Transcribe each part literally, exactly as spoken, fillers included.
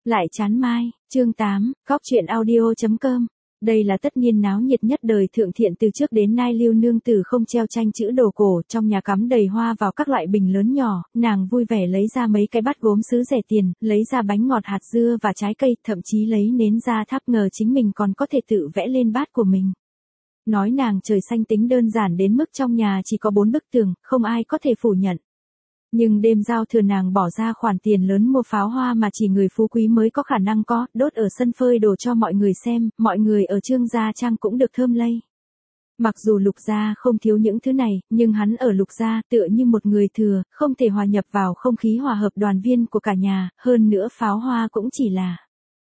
Lại chán mai, chương tám, góc truyện audio.com. Đây là tất nhiên náo nhiệt nhất đời Thượng Thiện từ trước đến nay. Lưu nương tử không treo tranh chữ đồ cổ, trong nhà cắm đầy hoa vào các loại bình lớn nhỏ, nàng vui vẻ lấy ra mấy cái bát gốm sứ rẻ tiền, lấy ra bánh ngọt hạt dưa và trái cây, thậm chí lấy nến ra thắp, ngờ chính mình còn có thể tự vẽ lên bát của mình. Nói nàng trời xanh tính đơn giản đến mức trong nhà chỉ có bốn bức tường, không ai có thể phủ nhận. Nhưng đêm giao thừa nàng bỏ ra khoản tiền lớn mua pháo hoa mà chỉ người phú quý mới có khả năng có, đốt ở sân phơi đồ cho mọi người xem, mọi người ở Trương gia trang cũng được thơm lây. Mặc dù Lục gia không thiếu những thứ này, nhưng hắn ở Lục gia tựa như một người thừa, không thể hòa nhập vào không khí hòa hợp đoàn viên của cả nhà, hơn nữa pháo hoa cũng chỉ là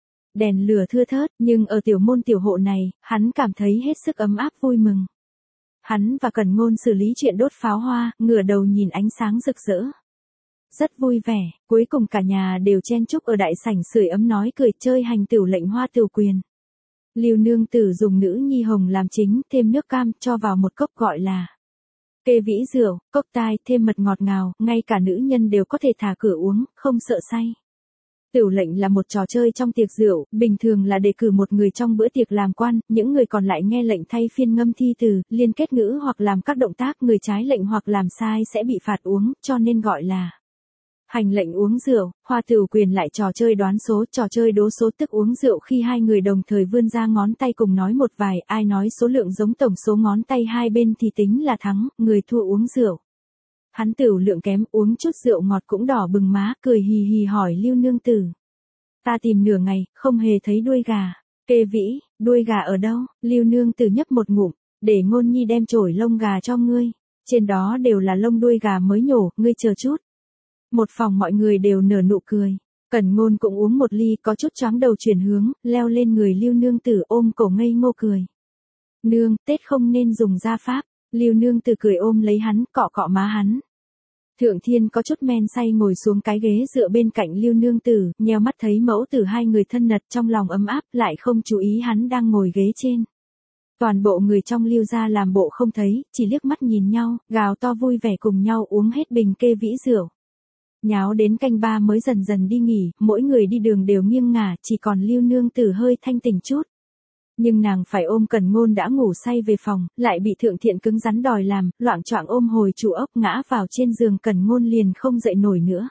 đèn lửa thưa thớt, nhưng ở tiểu môn tiểu hộ này, hắn cảm thấy hết sức ấm áp vui mừng. Hắn và Cẩn Ngôn xử lý chuyện đốt pháo hoa, ngửa đầu nhìn ánh sáng rực rỡ. Rất vui vẻ, cuối cùng cả nhà đều chen chúc ở đại sảnh sưởi ấm nói cười chơi hành tửu lệnh hoa tửu quyền. Lưu nương tử dùng nữ nhi hồng làm chính, thêm nước cam, cho vào một cốc gọi là kê vĩ rượu, cốc tai, thêm mật ngọt ngào, ngay cả nữ nhân đều có thể thả cửa uống, không sợ say. Tửu lệnh là một trò chơi trong tiệc rượu, bình thường là đề cử một người trong bữa tiệc làm quan, những người còn lại nghe lệnh thay phiên ngâm thi từ, liên kết ngữ hoặc làm các động tác, người trái lệnh hoặc làm sai sẽ bị phạt uống, cho nên gọi là hành lệnh uống rượu. Hoa tửu quyền lại trò chơi đoán số, trò chơi đố số tức uống rượu khi hai người đồng thời vươn ra ngón tay cùng nói một vài, ai nói số lượng giống tổng số ngón tay hai bên thì tính là thắng, người thua uống rượu. Hắn tửu lượng kém, uống chút rượu ngọt cũng đỏ bừng má, cười hì hì hỏi Lưu nương tử. Ta tìm nửa ngày, không hề thấy đuôi gà. Kê vĩ, đuôi gà ở đâu? Lưu nương tử nhấp một ngụm, để Ngôn nhi đem chổi lông gà cho ngươi. Trên đó đều là lông đuôi gà mới nhổ, ngươi chờ chút. Một phòng mọi người đều nở nụ cười. Cẩn Ngôn cũng uống một ly, có chút choáng đầu chuyển hướng, leo lên người Lưu nương tử ôm cổ ngây ngô cười. Nương, Tết không nên dùng gia pháp. Lưu nương tử cười ôm lấy hắn, cọ cọ má hắn. Thượng Thiên có chút men say ngồi xuống cái ghế dựa bên cạnh Lưu nương tử, nheo mắt thấy mẫu tử hai người thân mật trong lòng ấm áp, lại không chú ý hắn đang ngồi ghế trên. Toàn bộ người trong Lưu gia làm bộ không thấy, chỉ liếc mắt nhìn nhau, gào to vui vẻ cùng nhau uống hết bình kê vĩ rượu. Nháo đến canh ba mới dần dần đi nghỉ, mỗi người đi đường đều nghiêng ngả, chỉ còn Lưu nương tử hơi thanh tỉnh chút. Nhưng nàng phải ôm Cẩn Ngôn đã ngủ say về phòng, lại bị Thượng Thiện cứng rắn đòi làm, loạng choạng ôm hồi chủ ốc ngã vào trên giường, Cẩn Ngôn liền không dậy nổi nữa.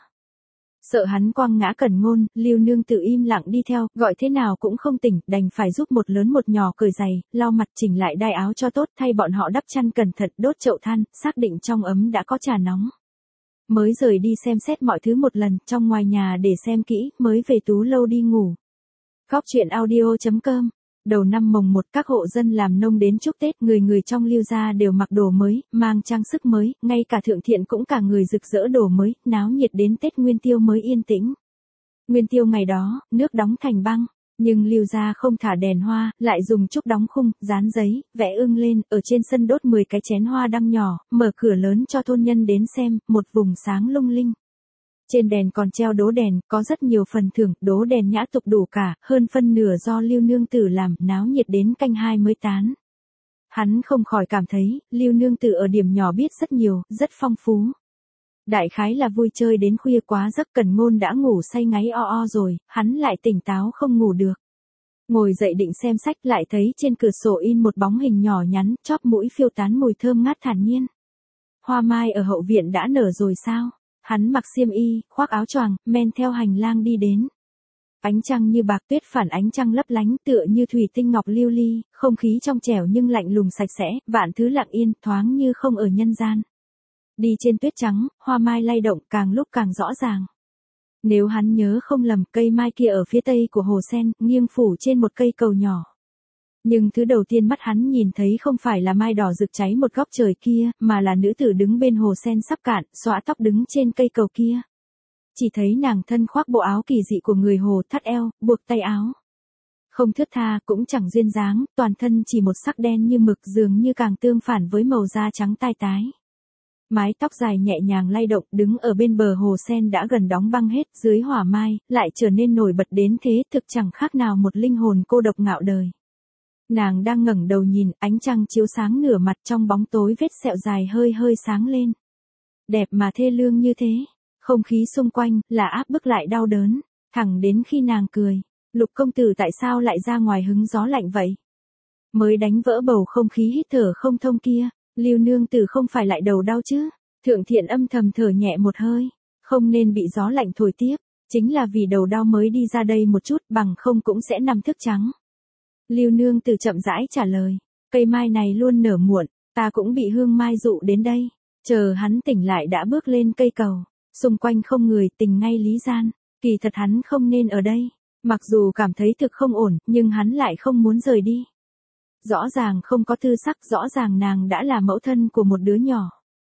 Sợ hắn quăng ngã Cẩn Ngôn, Lưu nương tự im lặng đi theo, gọi thế nào cũng không tỉnh, đành phải giúp một lớn một nhỏ cởi giày, lau mặt chỉnh lại đai áo cho tốt, thay bọn họ đắp chăn cẩn thận, đốt chậu than, xác định trong ấm đã có trà nóng. Mới rời đi xem xét mọi thứ một lần, trong ngoài nhà để xem kỹ, mới về tú lâu đi ngủ. Góc truyện audio.com. Đầu năm mồng một, các hộ dân làm nông đến chúc Tết, người người trong Lưu gia đều mặc đồ mới, mang trang sức mới, ngay cả Thượng Thiện cũng cả người rực rỡ đồ mới, náo nhiệt đến Tết Nguyên Tiêu mới yên tĩnh. Nguyên Tiêu ngày đó, nước đóng thành băng, nhưng Lưu gia không thả đèn hoa, lại dùng trúc đóng khung, dán giấy, vẽ ưng lên, ở trên sân đốt mười cái chén hoa đăng nhỏ, mở cửa lớn cho thôn nhân đến xem, một vùng sáng lung linh. Trên đèn còn treo đố đèn, có rất nhiều phần thưởng, đố đèn nhã tục đủ cả, hơn phân nửa do Lưu nương tử làm, náo nhiệt đến canh hai mới tán. Hắn không khỏi cảm thấy, Lưu nương tử ở điểm nhỏ biết rất nhiều, rất phong phú. Đại khái là vui chơi đến khuya quá giấc, Cẩn Ngôn đã ngủ say ngáy o o rồi, hắn lại tỉnh táo không ngủ được. Ngồi dậy định xem sách, lại thấy trên cửa sổ in một bóng hình nhỏ nhắn, chóp mũi phiêu tán mùi thơm ngát thản nhiên. Hoa mai ở hậu viện đã nở rồi sao? Hắn mặc xiêm y, khoác áo choàng, men theo hành lang đi đến. Ánh trăng như bạc tuyết phản ánh trăng lấp lánh, tựa như thủy tinh ngọc lưu ly, không khí trong trẻo nhưng lạnh lùng sạch sẽ, vạn thứ lặng yên, thoáng như không ở nhân gian. Đi trên tuyết trắng, hoa mai lay động, càng lúc càng rõ ràng. Nếu hắn nhớ không lầm, cây mai kia ở phía tây của hồ sen, nghiêng phủ trên một cây cầu nhỏ. Nhưng thứ đầu tiên mắt hắn nhìn thấy không phải là mai đỏ rực cháy một góc trời kia, mà là nữ tử đứng bên hồ sen sắp cạn, xõa tóc đứng trên cây cầu kia. Chỉ thấy nàng thân khoác bộ áo kỳ dị của người hồ, thắt eo, buộc tay áo. Không thướt tha, cũng chẳng duyên dáng, toàn thân chỉ một sắc đen như mực, dường như càng tương phản với màu da trắng tai tái. Mái tóc dài nhẹ nhàng lay động, đứng ở bên bờ hồ sen đã gần đóng băng hết, dưới hỏa mai, lại trở nên nổi bật đến thế, thực chẳng khác nào một linh hồn cô độc ngạo đời. Nàng đang ngẩng đầu nhìn, ánh trăng chiếu sáng nửa mặt, trong bóng tối vết sẹo dài hơi hơi sáng lên. Đẹp mà thê lương như thế, không khí xung quanh là áp bức lại đau đớn. Thẳng đến khi nàng cười, Lục công tử tại sao lại ra ngoài hứng gió lạnh vậy? Mới đánh vỡ bầu không khí hít thở không thông kia, Lưu nương tử không phải lại đầu đau chứ? Thượng Thiện âm thầm thở nhẹ một hơi, không nên bị gió lạnh thổi tiếp, chính là vì đầu đau mới đi ra đây một chút, bằng không cũng sẽ nằm thức trắng. Lưu nương tử chậm rãi trả lời, cây mai này luôn nở muộn, ta cũng bị hương mai dụ đến đây, chờ hắn tỉnh lại đã bước lên cây cầu, xung quanh không người, tình ngay lý gian, kỳ thật hắn không nên ở đây, mặc dù cảm thấy thực không ổn, nhưng hắn lại không muốn rời đi. Rõ ràng không có tư sắc, rõ ràng nàng đã là mẫu thân của một đứa nhỏ.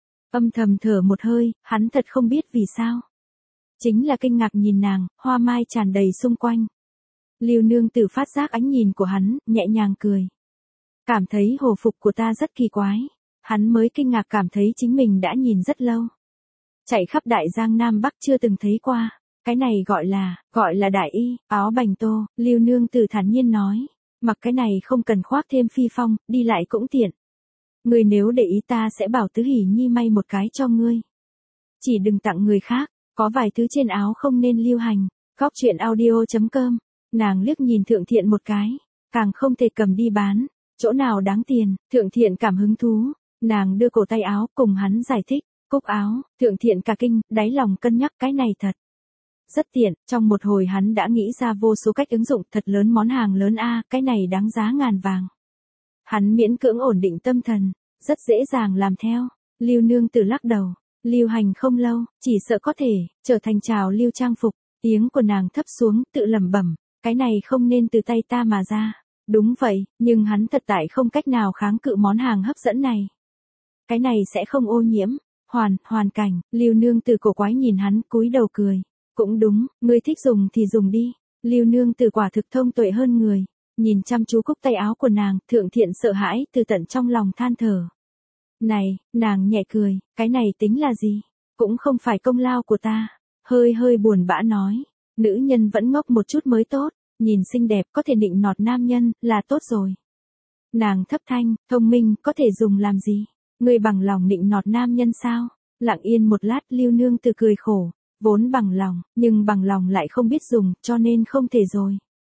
Âm thầm thở một hơi, hắn thật không biết vì sao. Chính là kinh ngạc nhìn nàng, hoa mai tràn đầy xung quanh. Lưu nương tử phát giác ánh nhìn của hắn, nhẹ nhàng cười. Cảm thấy hồ phục của ta rất kỳ quái. Hắn mới kinh ngạc cảm thấy chính mình đã nhìn rất lâu. Chạy khắp đại giang Nam Bắc chưa từng thấy qua. Cái này gọi là, gọi là đại y, áo bành tô, Lưu nương tử thản nhiên nói. Mặc cái này không cần khoác thêm phi phong, đi lại cũng tiện. Ngươi nếu để ý ta sẽ bảo Tứ Hỷ Nhi may một cái cho ngươi. Chỉ đừng tặng người khác, có vài thứ trên áo không nên lưu hành. Góc truyện audio chấm com. Nàng liếc nhìn Thượng Thiện một cái, càng không thể cầm đi bán, chỗ nào đáng tiền, Thượng Thiện cảm hứng thú, nàng đưa cổ tay áo cùng hắn giải thích, cúc áo, Thượng Thiện cả kinh, đáy lòng cân nhắc cái này thật. Rất tiện, trong một hồi hắn đã nghĩ ra vô số cách ứng dụng, thật lớn món hàng lớn a, cái này đáng giá ngàn vàng. Hắn miễn cưỡng ổn định tâm thần, rất dễ dàng làm theo. Lưu nương tử lắc đầu, lưu hành không lâu, chỉ sợ có thể trở thành trào lưu trang phục. Tiếng của nàng thấp xuống, tự lẩm bẩm, cái này không nên từ tay ta mà ra. Đúng vậy, nhưng hắn thật tại không cách nào kháng cự món hàng hấp dẫn này. Cái này sẽ không ô nhiễm, hoàn, hoàn cảnh. Lưu nương tử cổ quái nhìn hắn, cúi đầu cười. Cũng đúng, ngươi thích dùng thì dùng đi. Lưu nương tử quả thực thông tuệ hơn người. Nhìn chăm chú cúc tay áo của nàng, Thượng Thiện sợ hãi, từ tận trong lòng than thở. Này, nàng nhẹ cười, cái này tính là gì? Cũng không phải công lao của ta. Hơi hơi buồn bã nói, nữ nhân vẫn ngốc một chút mới tốt, nhìn xinh đẹp có thể nịnh nọt nam nhân, là tốt rồi. Nàng thấp thanh, thông minh, có thể dùng làm gì? Ngươi bằng lòng nịnh nọt nam nhân sao? Lặng yên một lát, Lưu nương tử cười khổ, vốn bằng lòng, nhưng bằng lòng lại không biết dùng, cho nên không thể rồi.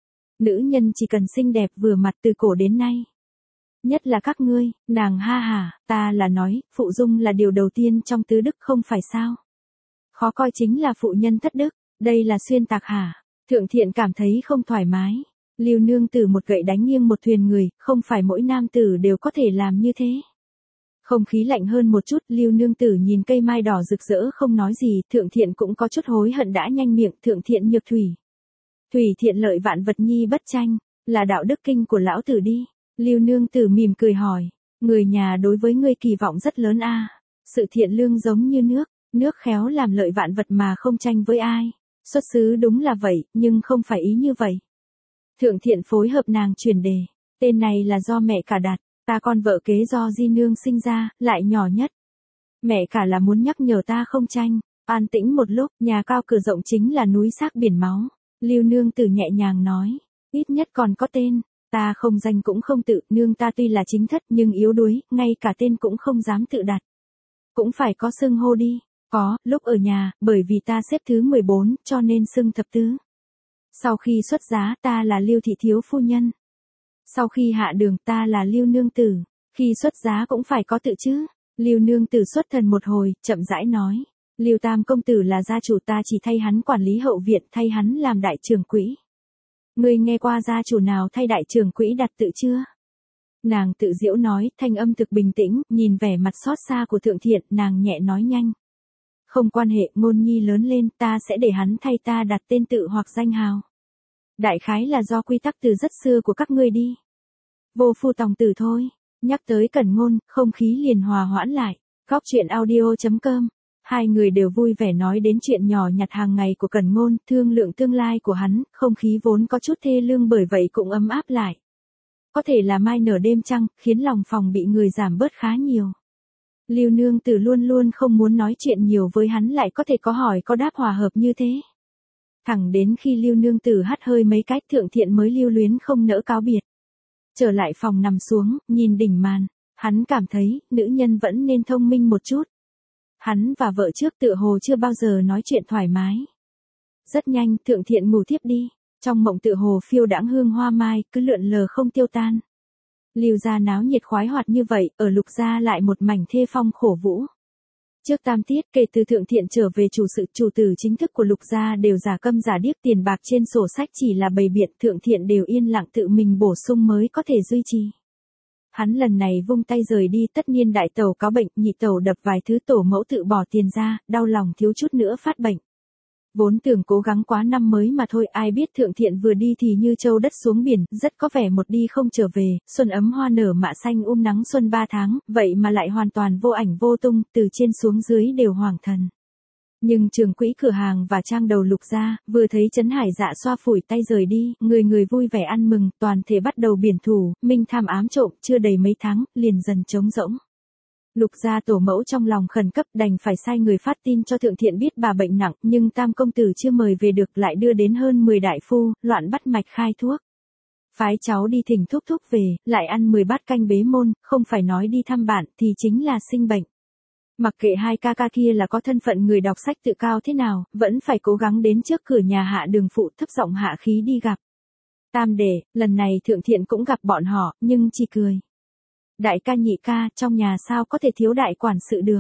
Nữ nhân chỉ cần xinh đẹp vừa mặt từ cổ đến nay. Nhất là các ngươi, nàng ha hả, ta là nói, phụ dung là điều đầu tiên trong tứ đức không phải sao? Khó coi chính là phụ nhân thất đức, đây là xuyên tạc hả? Thượng Thiện cảm thấy không thoải mái. Lưu nương tử một gậy đánh nghiêng một thuyền người, không phải mỗi nam tử đều có thể làm như thế. Không khí lạnh hơn một chút, Lưu nương tử nhìn cây mai đỏ rực rỡ không nói gì, Thượng Thiện cũng có chút hối hận đã nhanh miệng, Thượng Thiện nhược thủy. Thủy thiện lợi vạn vật nhi bất tranh, là đạo đức kinh của lão tử đi. Lưu nương tử mỉm cười hỏi, người nhà đối với ngươi kỳ vọng rất lớn a. Sự thiện lương giống như nước, nước khéo làm lợi vạn vật mà không tranh với ai. Xuất xứ đúng là vậy, nhưng không phải ý như vậy. Thượng Thiện phối hợp nàng chuyển đề, tên này là do mẹ cả đặt, ta con vợ kế do di nương sinh ra, lại nhỏ nhất. Mẹ cả là muốn nhắc nhở ta không tranh, an tĩnh một lúc, nhà cao cửa rộng chính là núi xác biển máu. Lưu nương tử nhẹ nhàng nói, ít nhất còn có tên, ta không danh cũng không tự, nương ta tuy là chính thất nhưng yếu đuối, ngay cả tên cũng không dám tự đặt. Cũng phải có xưng hô đi, có, lúc ở nhà, bởi vì ta xếp thứ mười bốn, cho nên xưng thập tứ. Sau khi xuất giá, ta là Lưu thị thiếu phu nhân. Sau khi hạ đường, ta là Lưu nương tử, khi xuất giá cũng phải có tự chứ. Lưu nương tử xuất thần một hồi, chậm rãi nói. Lưu Tam công tử là gia chủ, ta chỉ thay hắn quản lý hậu viện, thay hắn làm đại trưởng quỹ. Ngươi nghe qua gia chủ nào thay đại trưởng quỹ đặt tự chưa? Nàng tự giễu nói, thanh âm thực bình tĩnh, nhìn vẻ mặt xót xa của Thượng Thiện, nàng nhẹ nói nhanh. Không quan hệ, ngôn nhi lớn lên, ta sẽ để hắn thay ta đặt tên tự hoặc danh hào. Đại khái là do quy tắc từ rất xưa của các ngươi đi. Vô phu tòng tử thôi. Nhắc tới Cẩn Ngôn, không khí liền hòa hoãn lại. Góc truyện audio chấm com. Hai người đều vui vẻ nói đến chuyện nhỏ nhặt hàng ngày của Cẩn Ngôn, thương lượng tương lai của hắn, không khí vốn có chút thê lương bởi vậy cũng ấm áp lại. Có thể là mai nở đêm trăng, khiến lòng phòng bị người giảm bớt khá nhiều. Lưu nương tử luôn luôn không muốn nói chuyện nhiều với hắn lại có thể có hỏi có đáp hòa hợp như thế. Thẳng đến khi Lưu nương tử hắt hơi mấy cái, Thượng Thiện mới lưu luyến không nỡ cáo biệt. Trở lại phòng nằm xuống, nhìn đỉnh màn, hắn cảm thấy, nữ nhân vẫn nên thông minh một chút. Hắn và vợ trước tựa hồ chưa bao giờ nói chuyện thoải mái. Rất nhanh, Thượng Thiện ngủ thiếp đi. Trong mộng tựa hồ phiêu đãng hương hoa mai, cứ lượn lờ không tiêu tan. Lưu gia náo nhiệt khoái hoạt như vậy, ở Lục gia lại một mảnh thê phong khổ vũ. Trước tam tiết, kể từ Thượng Thiện trở về chủ sự, chủ tử chính thức của Lục gia đều giả câm giả điếc, tiền bạc trên sổ sách chỉ là bày biện, Thượng Thiện đều yên lặng tự mình bổ sung mới có thể duy trì. Hắn lần này vung tay rời đi, tất nhiên đại tẩu có bệnh, nhị tẩu đập vài thứ, tổ mẫu tự bỏ tiền ra, đau lòng thiếu chút nữa phát bệnh. Vốn tưởng cố gắng quá năm mới mà thôi, ai biết Thượng Thiện vừa đi thì như châu đất xuống biển, rất có vẻ một đi không trở về, xuân ấm hoa nở mạ xanh um nắng xuân ba tháng, vậy mà lại hoàn toàn vô ảnh vô tung, từ trên xuống dưới đều hoàng thần. Nhưng trưởng quỹ cửa hàng và trang đầu Lục gia, vừa thấy Trấn Hải Dạ xoa phủi tay rời đi, người người vui vẻ ăn mừng, toàn thể bắt đầu biển thủ, minh tham ám trộm, chưa đầy mấy tháng, liền dần trống rỗng. Lục gia tổ mẫu trong lòng khẩn cấp đành phải sai người phát tin cho Thượng Thiện biết bà bệnh nặng, nhưng tam công tử chưa mời về được, lại đưa đến hơn mười đại phu, loạn bắt mạch khai thuốc. Phái cháu đi thỉnh thúc thúc về, lại ăn mười bát canh bế môn, không phải nói đi thăm bạn thì chính là sinh bệnh. Mặc kệ hai ca ca kia là có thân phận người đọc sách tự cao thế nào, vẫn phải cố gắng đến trước cửa nhà Hạ Đường phụ, thấp giọng hạ khí đi gặp. Tam đệ, lần này Thượng Thiện cũng gặp bọn họ, nhưng chỉ cười. Đại ca nhị ca, trong nhà sao có thể thiếu đại quản sự được.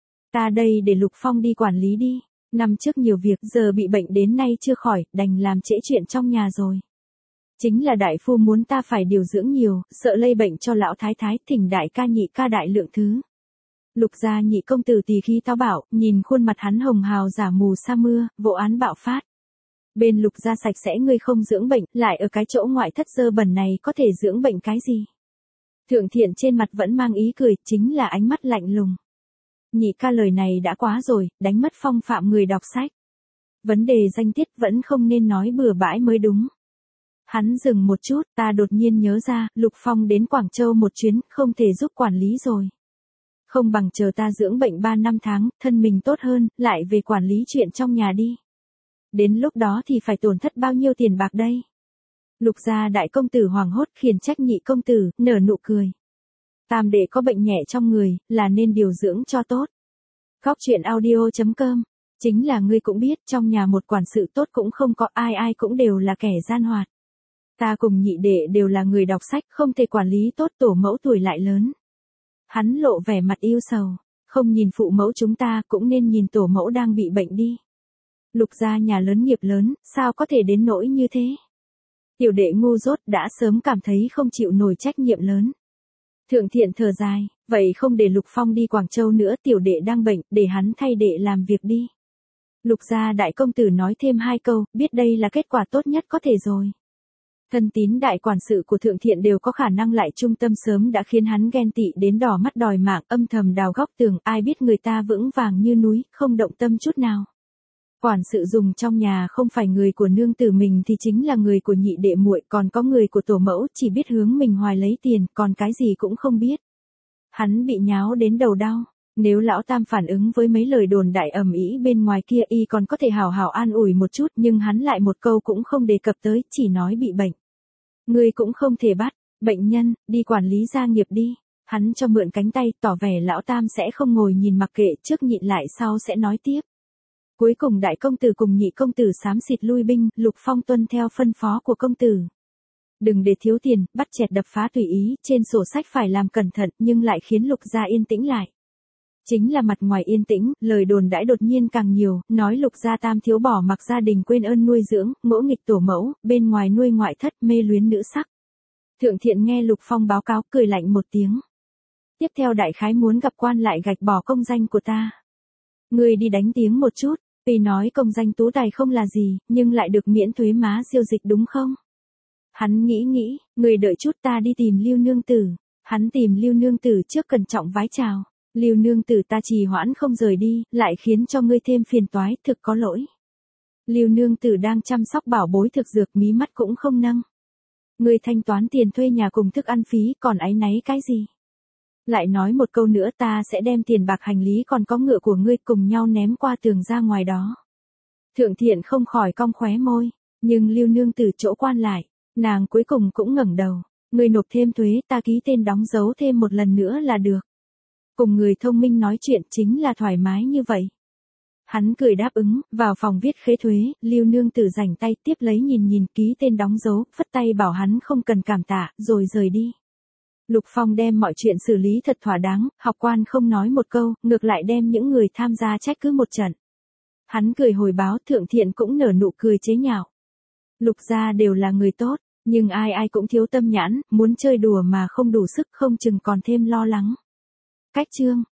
Ta đây để Lục Phong đi quản lý đi. Năm trước nhiều việc, giờ bị bệnh đến nay chưa khỏi, đành làm trễ chuyện trong nhà rồi. Chính là đại phu muốn ta phải điều dưỡng nhiều, sợ lây bệnh cho lão thái thái, thỉnh đại ca nhị ca đại lượng thứ. Lục gia nhị công tử tỳ khí táo bạo, nhìn khuôn mặt hắn hồng hào giả mù sa mưa, vụ án bạo phát. Bên Lục gia sạch sẽ ngươi không dưỡng bệnh, lại ở cái chỗ ngoại thất dơ bẩn này có thể dưỡng bệnh cái gì. Thượng Thiện trên mặt vẫn mang ý cười, chính là ánh mắt lạnh lùng. Nhị ca lời này đã quá rồi, đánh mất phong phạm người đọc sách. Vấn đề danh tiết vẫn không nên nói bừa bãi mới đúng. Hắn dừng một chút, ta đột nhiên nhớ ra, Lục Phong đến Quảng Châu một chuyến, không thể giúp quản lý rồi. Không bằng chờ ta dưỡng bệnh ba năm tháng, thân mình tốt hơn, lại về quản lý chuyện trong nhà đi. Đến lúc đó thì phải tổn thất bao nhiêu tiền bạc đây? Lục gia đại công tử hoảng hốt khiển trách nhị công tử, nở nụ cười. Tam đệ có bệnh nhẹ trong người, là nên điều dưỡng cho tốt. Góc truyện audio chấm com. Chính là ngươi cũng biết, trong nhà một quản sự tốt cũng không có, ai ai cũng đều là kẻ gian hoạt. Ta cùng nhị đệ đều là người đọc sách, không thể quản lý tốt tổ mẫu tuổi lại lớn. Hắn lộ vẻ mặt yêu sầu, không nhìn phụ mẫu chúng ta cũng nên nhìn tổ mẫu đang bị bệnh đi. Lục gia nhà lớn nghiệp lớn, sao có thể đến nỗi như thế? Tiểu đệ ngu dốt đã sớm cảm thấy không chịu nổi trách nhiệm lớn. Thượng Thiện thở dài, vậy không để Lục Phong đi Quảng Châu nữa, tiểu đệ đang bệnh, để hắn thay đệ làm việc đi. Lục gia đại công tử nói thêm hai câu, biết đây là kết quả tốt nhất có thể rồi. Thân tín đại quản sự của Thượng Thiện đều có khả năng lại trung tâm sớm đã khiến hắn ghen tị đến đỏ mắt đòi mạng, âm thầm đào góc tường, ai biết người ta vững vàng như núi, không động tâm chút nào. Quản sự dùng trong nhà không phải người của nương tử mình thì chính là người của nhị đệ muội, còn có người của tổ mẫu, chỉ biết hướng mình hoài lấy tiền, còn cái gì cũng không biết. Hắn bị nháo đến đầu đau. Nếu lão tam phản ứng với mấy lời đồn đại ầm ĩ bên ngoài kia y còn có thể hào hào an ủi một chút, nhưng hắn lại một câu cũng không đề cập tới, chỉ nói bị bệnh. Ngươi cũng không thể bắt, bệnh nhân, đi quản lý gia nghiệp đi. Hắn cho mượn cánh tay, tỏ vẻ lão tam sẽ không ngồi nhìn mặc kệ, trước nhịn lại sau sẽ nói tiếp. Cuối cùng đại công tử cùng nhị công tử xám xịt lui binh, Lục Phong tuân theo phân phó của công tử. Đừng để thiếu tiền, bắt chẹt đập phá tùy ý, trên sổ sách phải làm cẩn thận, nhưng lại khiến Lục gia yên tĩnh lại. Chính là mặt ngoài yên tĩnh, lời đồn đãi đột nhiên càng nhiều, nói Lục gia tam thiếu bỏ mặc gia đình quên ơn nuôi dưỡng, ngỗ nghịch tổ mẫu, bên ngoài nuôi ngoại thất, mê luyến nữ sắc. Thượng Thiện nghe Lục Phong báo cáo, cười lạnh một tiếng. Tiếp theo đại khái muốn gặp quan lại gạch bỏ công danh của ta. Ngươi đi đánh tiếng một chút, vì nói công danh tú tài không là gì, nhưng lại được miễn thuế má diêu dịch đúng không? Hắn nghĩ nghĩ, người đợi chút ta đi tìm Lưu nương tử. Hắn tìm Lưu nương tử trước cẩn trọng vái chào. Lưu nương tử ta trì hoãn không rời đi, lại khiến cho ngươi thêm phiền toái, thực có lỗi. Lưu nương tử đang chăm sóc bảo bối thực dược, mí mắt cũng không nâng. Ngươi thanh toán tiền thuê nhà cùng thức ăn phí, còn áy náy cái gì? Lại nói một câu nữa, ta sẽ đem tiền bạc hành lý còn có ngựa của ngươi cùng nhau ném qua tường ra ngoài đó. Thượng Thiện không khỏi cong khóe môi, nhưng Lưu nương tử chỗ quan lại, nàng cuối cùng cũng ngẩng đầu. Ngươi nộp thêm thuế, ta ký tên đóng dấu thêm một lần nữa là được. Cùng người thông minh nói chuyện chính là thoải mái như vậy. Hắn cười đáp ứng, vào phòng viết khế thuế, Lưu Nương Tử rảnh tay tiếp lấy nhìn nhìn ký tên đóng dấu, phất tay bảo hắn không cần cảm tạ, rồi rời đi. Lục Phong đem mọi chuyện xử lý thật thỏa đáng, học quan không nói một câu, ngược lại đem những người tham gia trách cứ một trận. Hắn cười hồi báo, Thượng Thiện cũng nở nụ cười chế nhạo. Lục gia đều là người tốt, nhưng ai ai cũng thiếu tâm nhãn, muốn chơi đùa mà không đủ sức, không chừng còn thêm lo lắng. Cách chương